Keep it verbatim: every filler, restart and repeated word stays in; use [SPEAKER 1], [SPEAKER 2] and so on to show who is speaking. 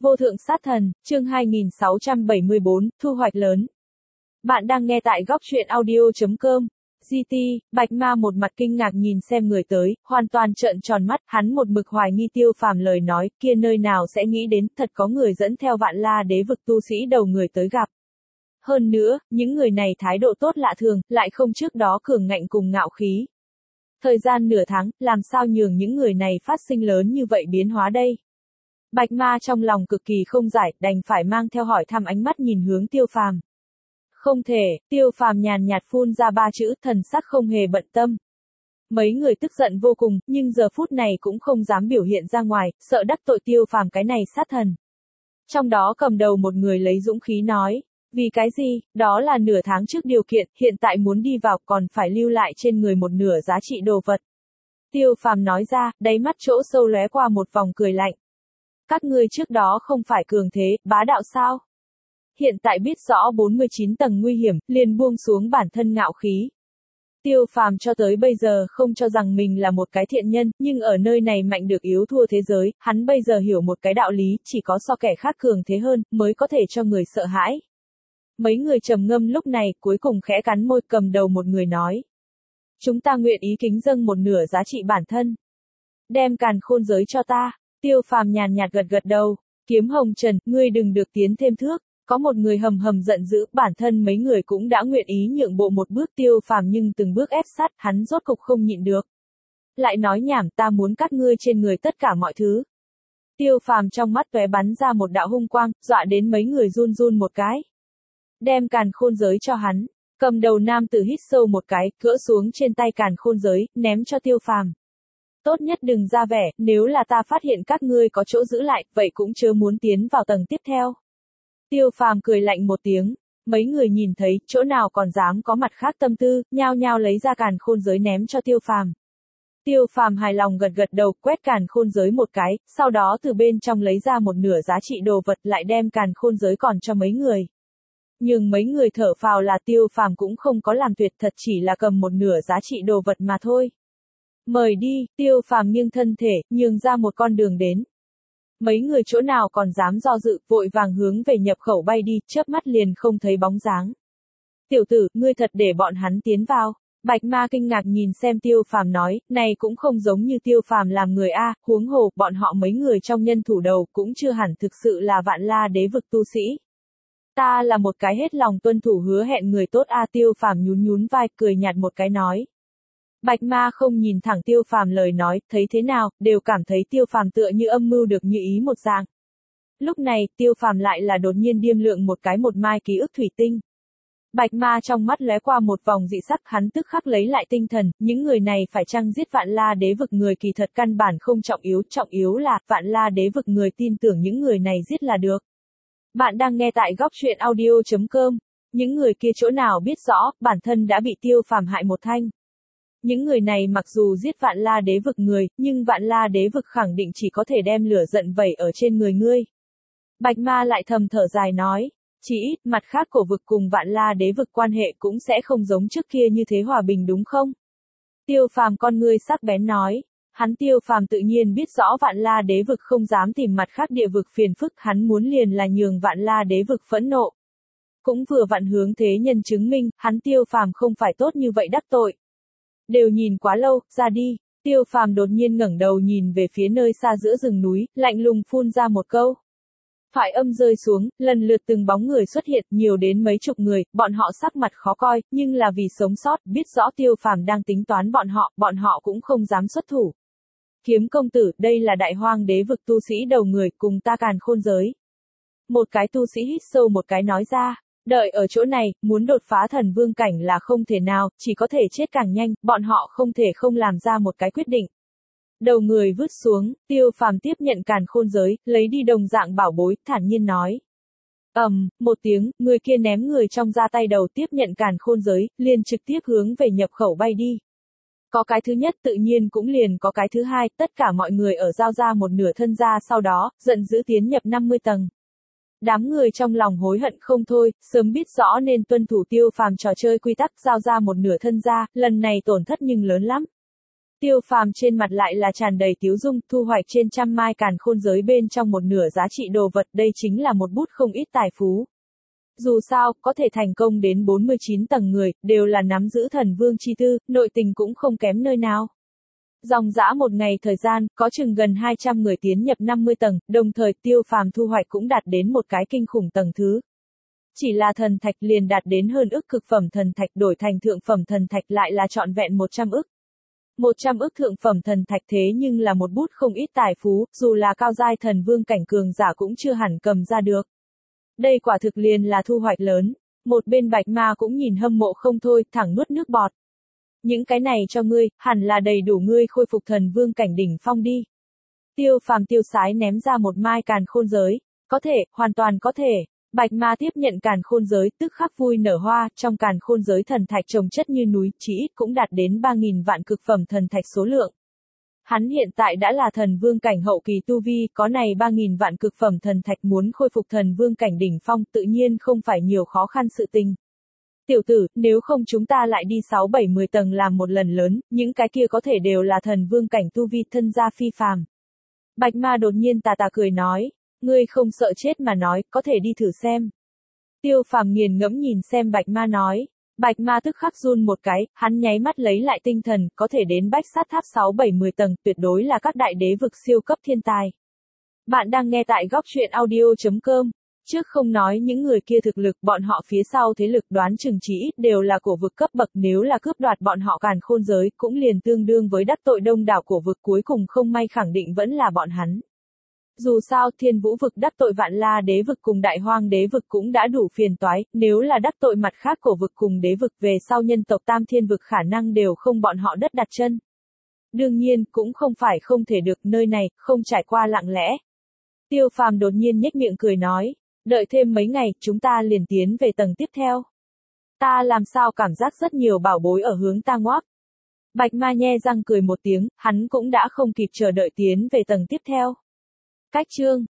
[SPEAKER 1] Vô thượng sát thần, chương hai nghìn sáu trăm bảy mươi bốn, thu hoạch lớn. Bạn đang nghe tại góc truyện audio chấm com. giê tê, Bạch Ma một mặt kinh ngạc nhìn xem người tới, hoàn toàn trợn tròn mắt, hắn một mực hoài nghi Tiêu Phàm lời nói, kia nơi nào sẽ nghĩ đến, thật có người dẫn theo Vạn La Đế vực tu sĩ đầu người tới gặp. Hơn nữa, những người này thái độ tốt lạ thường, lại không trước đó cường ngạnh cùng ngạo khí. Thời gian nửa tháng, làm sao nhường những người này phát sinh lớn như vậy biến hóa đây? Bạch Ma trong lòng cực kỳ không giải, đành phải mang theo hỏi thăm ánh mắt nhìn hướng Tiêu Phàm. Không thể, Tiêu Phàm nhàn nhạt phun ra ba chữ, thần sắc không hề bận tâm. Mấy người tức giận vô cùng, nhưng giờ phút này cũng không dám biểu hiện ra ngoài, sợ đắc tội Tiêu Phàm cái này sát thần. Trong đó cầm đầu một người lấy dũng khí nói, vì cái gì, đó là nửa tháng trước điều kiện, hiện tại muốn đi vào còn phải lưu lại trên người một nửa giá trị đồ vật. Tiêu Phàm nói ra, đáy mắt chỗ sâu lóe qua một vòng cười lạnh. Các ngươi trước đó không phải cường thế, bá đạo sao? Hiện tại biết rõ bốn mươi chín tầng nguy hiểm, liền buông xuống bản thân ngạo khí. Tiêu Phàm cho tới bây giờ không cho rằng mình là một cái thiện nhân, nhưng ở nơi này mạnh được yếu thua thế giới, hắn bây giờ hiểu một cái đạo lý, chỉ có so kẻ khác cường thế hơn, mới có thể cho người sợ hãi. Mấy người trầm ngâm lúc này, cuối cùng khẽ cắn môi, cầm đầu một người nói. Chúng ta nguyện ý kính dâng một nửa giá trị bản thân. Đem càn khôn giới cho ta. Tiêu Phàm nhàn nhạt gật gật đầu, Kiếm Hồng Trần, ngươi đừng được tiến thêm thước, có một người hầm hầm giận dữ, bản thân mấy người cũng đã nguyện ý nhượng bộ một bước Tiêu Phàm nhưng từng bước ép sát, hắn rốt cục không nhịn được. Lại nói nhảm, ta muốn cắt ngươi trên người tất cả mọi thứ. Tiêu Phàm trong mắt tóe bắn ra một đạo hung quang, dọa đến mấy người run run một cái. Đem càn khôn giới cho hắn, cầm đầu nam tử hít sâu một cái, gỡ xuống trên tay càn khôn giới, ném cho Tiêu Phàm. Tốt nhất đừng ra vẻ, nếu là ta phát hiện các ngươi có chỗ giữ lại, vậy cũng chớ muốn tiến vào tầng tiếp theo. Tiêu Phàm cười lạnh một tiếng, mấy người nhìn thấy, chỗ nào còn dám có mặt khác tâm tư, nhao nhao lấy ra càn khôn giới ném cho Tiêu Phàm. Tiêu Phàm hài lòng gật gật đầu, quét càn khôn giới một cái, sau đó từ bên trong lấy ra một nửa giá trị đồ vật lại đem càn khôn giới còn cho mấy người. Nhưng mấy người thở phào là Tiêu Phàm cũng không có làm tuyệt, thật chỉ là cầm một nửa giá trị đồ vật mà thôi. Mời đi, Tiêu Phàm nghiêng thân thể, nhường ra một con đường đến. Mấy người chỗ nào còn dám do dự, vội vàng hướng về nhập khẩu bay đi, chớp mắt liền không thấy bóng dáng. Tiểu tử, ngươi thật để bọn hắn tiến vào. Bạch Ma kinh ngạc nhìn xem Tiêu Phàm nói, này cũng không giống như Tiêu Phàm làm người a, huống hồ, bọn họ mấy người trong nhân thủ đầu cũng chưa hẳn thực sự là Vạn La Đế vực tu sĩ. Ta là một cái hết lòng tuân thủ hứa hẹn người tốt a, Tiêu Phàm nhún nhún vai, cười nhạt một cái nói. Bạch Ma không nhìn thẳng Tiêu Phàm lời nói, thấy thế nào, đều cảm thấy Tiêu Phàm tựa như âm mưu được như ý một dạng. Lúc này, Tiêu Phàm lại là đột nhiên điêm lượng một cái một mai ký ức thủy tinh. Bạch Ma trong mắt lóe qua một vòng dị sắc, hắn tức khắc lấy lại tinh thần, những người này phải chăng giết Vạn La Đế vực người kỳ thật căn bản không trọng yếu, trọng yếu là, Vạn La Đế vực người tin tưởng những người này giết là được. Bạn đang nghe tại góc truyện audio chấm com, những người kia chỗ nào biết rõ, bản thân đã bị Tiêu Phàm hại một thanh. Những người này mặc dù giết Vạn La Đế vực người, nhưng Vạn La Đế vực khẳng định chỉ có thể đem lửa giận vẩy ở trên người ngươi. Bạch Ma lại thầm thở dài nói, chỉ ít, mặt khác cổ vực cùng Vạn La Đế vực quan hệ cũng sẽ không giống trước kia như thế hòa bình đúng không? Tiêu Phàm con ngươi sắc bén nói, hắn Tiêu Phàm tự nhiên biết rõ Vạn La Đế vực không dám tìm mặt khác địa vực phiền phức, hắn muốn liền là nhường Vạn La Đế vực phẫn nộ. Cũng vừa vặn hướng thế nhân chứng minh, hắn Tiêu Phàm không phải tốt như vậy đắc tội. Đều nhìn quá lâu, ra đi. Tiêu Phàm đột nhiên ngẩng đầu nhìn về phía nơi xa giữa rừng núi, lạnh lùng phun ra một câu. Thoại âm rơi xuống, lần lượt từng bóng người xuất hiện, nhiều đến mấy chục người, bọn họ sắc mặt khó coi, nhưng là vì sống sót, biết rõ Tiêu Phàm đang tính toán bọn họ, bọn họ cũng không dám xuất thủ. Kiếm công tử, đây là Đại Hoang Đế vực tu sĩ đầu người, cùng ta càn khôn giới. Một cái tu sĩ hít sâu một cái nói ra. Đợi ở chỗ này, muốn đột phá thần vương cảnh là không thể nào, chỉ có thể chết càng nhanh, bọn họ không thể không làm ra một cái quyết định. Đầu người vứt xuống, Tiêu Phàm tiếp nhận càn khôn giới, lấy đi đồng dạng bảo bối, thản nhiên nói. ầm, um, một tiếng, người kia ném người trong ra tay đầu tiếp nhận càn khôn giới, liền trực tiếp hướng về nhập khẩu bay đi. Có cái thứ nhất tự nhiên cũng liền có cái thứ hai, tất cả mọi người ở giao ra một nửa thân ra sau đó, giận dữ tiến nhập năm mươi tầng. Đám người trong lòng hối hận không thôi, sớm biết rõ nên tuân thủ Tiêu Phàm trò chơi quy tắc giao ra một nửa thân ra, lần này tổn thất nhưng lớn lắm. Tiêu Phàm trên mặt lại là tràn đầy tiếu dung, thu hoạch trên trăm mai càn khôn giới bên trong một nửa giá trị đồ vật, đây chính là một bút không ít tài phú. Dù sao, có thể thành công đến bốn mươi chín tầng người, đều là nắm giữ thần vương chi tư, nội tình cũng không kém nơi nào. Dòng dã một ngày thời gian, có chừng gần hai trăm người tiến nhập năm mươi tầng, đồng thời Tiêu Phàm thu hoạch cũng đạt đến một cái kinh khủng tầng thứ. Chỉ là thần thạch liền đạt đến hơn ức, cực phẩm thần thạch đổi thành thượng phẩm thần thạch lại là trọn vẹn một trăm ức. một trăm ức thượng phẩm thần thạch thế nhưng là một bút không ít tài phú, dù là cao giai thần vương cảnh cường giả cũng chưa hẳn cầm ra được. Đây quả thực liền là thu hoạch lớn. Một bên Bạch Ma cũng nhìn hâm mộ không thôi, thẳng nuốt nước bọt. Những cái này cho ngươi, hẳn là đầy đủ ngươi khôi phục thần vương cảnh đỉnh phong đi. Tiêu Phàm tiêu sái ném ra một mai càn khôn giới. Có thể, hoàn toàn có thể. Bạch Ma tiếp nhận càn khôn giới, tức khắc vui nở hoa, trong càn khôn giới thần thạch chồng chất như núi, chỉ ít cũng đạt đến ba nghìn vạn cực phẩm thần thạch số lượng. Hắn hiện tại đã là thần vương cảnh hậu kỳ tu vi, có này ba nghìn vạn cực phẩm thần thạch muốn khôi phục thần vương cảnh đỉnh phong tự nhiên không phải nhiều khó khăn sự tình. Tiểu tử, nếu không chúng ta lại đi sáu bảy mười tầng làm một lần lớn, những cái kia có thể đều là thần vương cảnh tu vi thân gia phi phàm. Bạch Ma đột nhiên tà tà cười nói, ngươi không sợ chết mà nói, có thể đi thử xem. Tiêu Phàm nghiền ngẫm nhìn xem Bạch Ma nói. Bạch Ma tức khắc run một cái, hắn nháy mắt lấy lại tinh thần, có thể đến bách sát tháp sáu bảy mười tầng, tuyệt đối là các đại đế vực siêu cấp thiên tài. Bạn đang nghe tại góc truyện audio chấm com. Trước không nói những người kia thực lực, bọn họ phía sau thế lực đoán chừng chỉ ít đều là cổ vực cấp bậc, nếu là cướp đoạt bọn họ càn khôn giới, cũng liền tương đương với đắc tội đông đảo cổ vực, cuối cùng không may khẳng định vẫn là bọn hắn. Dù sao, Thiên Vũ vực đắc tội Vạn La đế vực cùng Đại Hoang đế vực cũng đã đủ phiền toái, nếu là đắc tội mặt khác cổ vực cùng đế vực, về sau nhân tộc Tam Thiên vực khả năng đều không bọn họ đất đặt chân. Đương nhiên, cũng không phải không thể được, nơi này, không trải qua lặng lẽ. Tiêu Phàm đột nhiên nhếch miệng cười nói, đợi thêm mấy ngày, chúng ta liền tiến về tầng tiếp theo. Ta làm sao cảm giác rất nhiều bảo bối ở hướng ta ngoác. Bạch Ma nhe răng cười một tiếng, hắn cũng đã không kịp chờ đợi tiến về tầng tiếp theo. Cách chương